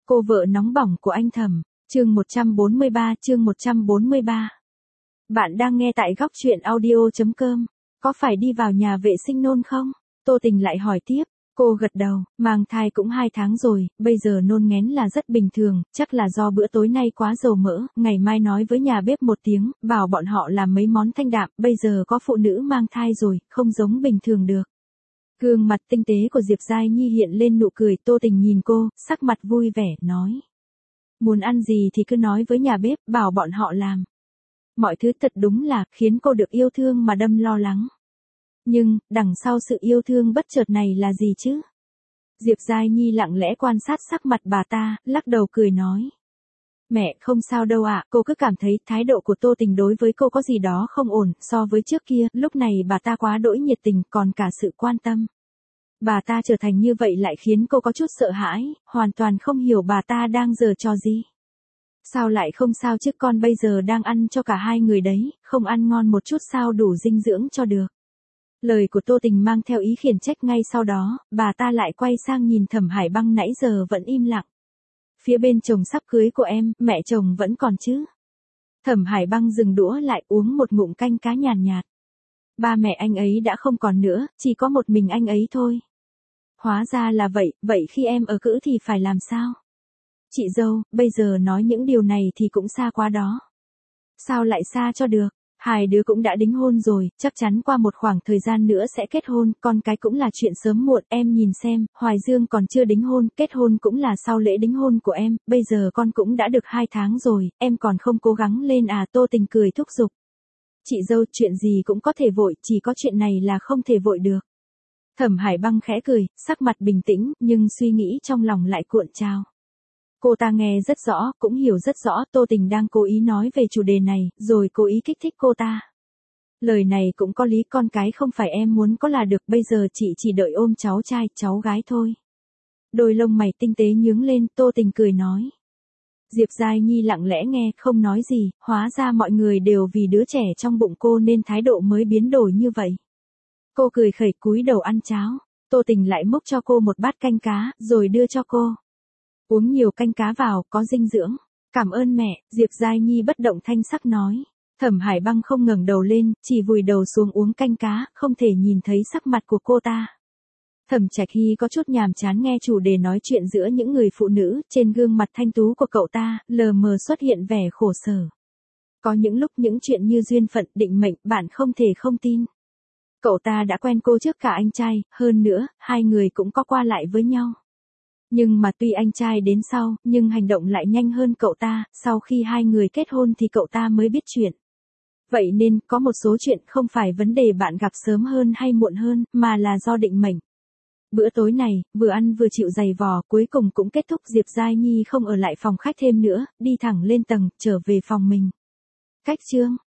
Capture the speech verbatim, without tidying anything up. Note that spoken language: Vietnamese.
Cô vợ nóng bỏng của anh Thẩm, chương một trăm bốn mươi ba, chương một trăm bốn mươi ba. Bạn đang nghe tại góc truyện audio.com. Có phải đi vào nhà vệ sinh nôn không? Tô Tình lại hỏi tiếp. Cô gật đầu, mang thai cũng hai tháng rồi, bây giờ nôn ngén là rất bình thường, chắc là do bữa tối nay quá dầu mỡ, ngày mai nói với nhà bếp một tiếng, bảo bọn họ làm mấy món thanh đạm, bây giờ có phụ nữ mang thai rồi, không giống bình thường được. Gương mặt tinh tế của Diệp Giai Nhi hiện lên nụ cười, Tô Tình nhìn cô, sắc mặt vui vẻ, nói. Muốn ăn gì thì cứ nói với nhà bếp, bảo bọn họ làm. Mọi thứ thật đúng là, khiến cô được yêu thương mà đâm lo lắng. Nhưng, đằng sau sự yêu thương bất chợt này là gì chứ? Diệp Giai Nhi lặng lẽ quan sát sắc mặt bà ta, lắc đầu cười nói. Mẹ, không sao đâu ạ, cô cứ cảm thấy thái độ của Tô Tình đối với cô có gì đó không ổn, so với trước kia, lúc này bà ta quá đỗi nhiệt tình, còn cả sự quan tâm. Bà ta trở thành như vậy lại khiến cô có chút sợ hãi, hoàn toàn không hiểu bà ta đang giở trò gì. Sao lại không sao chứ, con bây giờ đang ăn cho cả hai người đấy, không ăn ngon một chút sao đủ dinh dưỡng cho được. Lời của Tô Tình mang theo ý khiển trách, ngay sau đó, bà ta lại quay sang nhìn Thẩm Hải Băng nãy giờ vẫn im lặng. Phía bên chồng sắp cưới của em, mẹ chồng vẫn còn chứ? Thẩm Hải Băng dừng đũa lại, uống một ngụm canh cá nhàn nhạt, nhạt. Ba mẹ anh ấy đã không còn nữa, chỉ có một mình anh ấy thôi. Hóa ra là vậy, vậy khi em ở cữ thì phải làm sao? Chị dâu, bây giờ nói những điều này thì cũng xa quá đó. Sao lại xa cho được? Hai đứa cũng đã đính hôn rồi, chắc chắn qua một khoảng thời gian nữa sẽ kết hôn, con cái cũng là chuyện sớm muộn, em nhìn xem, Hoài Dương còn chưa đính hôn, kết hôn cũng là sau lễ đính hôn của em, bây giờ con cũng đã được hai tháng rồi, em còn không cố gắng lên à? Tô Tình cười thúc giục. Chị dâu, chuyện gì cũng có thể vội, chỉ có chuyện này là không thể vội được. Thẩm Hải Băng khẽ cười, sắc mặt bình tĩnh, nhưng suy nghĩ trong lòng lại cuộn trào. Cô ta nghe rất rõ, cũng hiểu rất rõ, Tô Tình đang cố ý nói về chủ đề này, rồi cố ý kích thích cô ta. Lời này cũng có lý, con cái không phải em muốn có là được, bây giờ chị chỉ đợi ôm cháu trai, cháu gái thôi. Đôi lông mày tinh tế nhướng lên, Tô Tình cười nói. Diệp Giai Nhi lặng lẽ nghe, không nói gì, hóa ra mọi người đều vì đứa trẻ trong bụng cô nên thái độ mới biến đổi như vậy. Cô cười khẩy cúi đầu ăn cháo, Tô Tình lại múc cho cô một bát canh cá, rồi đưa cho cô. Uống nhiều canh cá vào, có dinh dưỡng. Cảm ơn mẹ, Diệp Giai Nhi bất động thanh sắc nói. Thẩm Hải Băng không ngẩng đầu lên, chỉ vùi đầu xuống uống canh cá, không thể nhìn thấy sắc mặt của cô ta. Thẩm Trạch Hy có chút nhàm chán nghe chủ đề nói chuyện giữa những người phụ nữ, trên gương mặt thanh tú của cậu ta, lờ mờ xuất hiện vẻ khổ sở. Có những lúc những chuyện như duyên phận, định mệnh, bạn không thể không tin. Cậu ta đã quen cô trước cả anh trai, hơn nữa, hai người cũng có qua lại với nhau. Nhưng mà tuy anh trai đến sau, nhưng hành động lại nhanh hơn cậu ta, sau khi hai người kết hôn thì cậu ta mới biết chuyện. Vậy nên, có một số chuyện không phải vấn đề bạn gặp sớm hơn hay muộn hơn, mà là do định mệnh. Bữa tối này, vừa ăn vừa chịu giày vò, cuối cùng cũng kết thúc. Diệp Giai Nhi không ở lại phòng khách thêm nữa, đi thẳng lên tầng, trở về phòng mình. Cách chương